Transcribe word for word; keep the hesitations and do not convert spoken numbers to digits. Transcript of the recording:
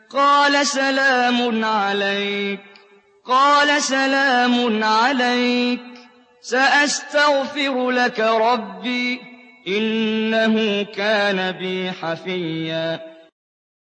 قال سلام عليك قال سلام عليك سأستغفر لك ربي إنه كان بي حفيا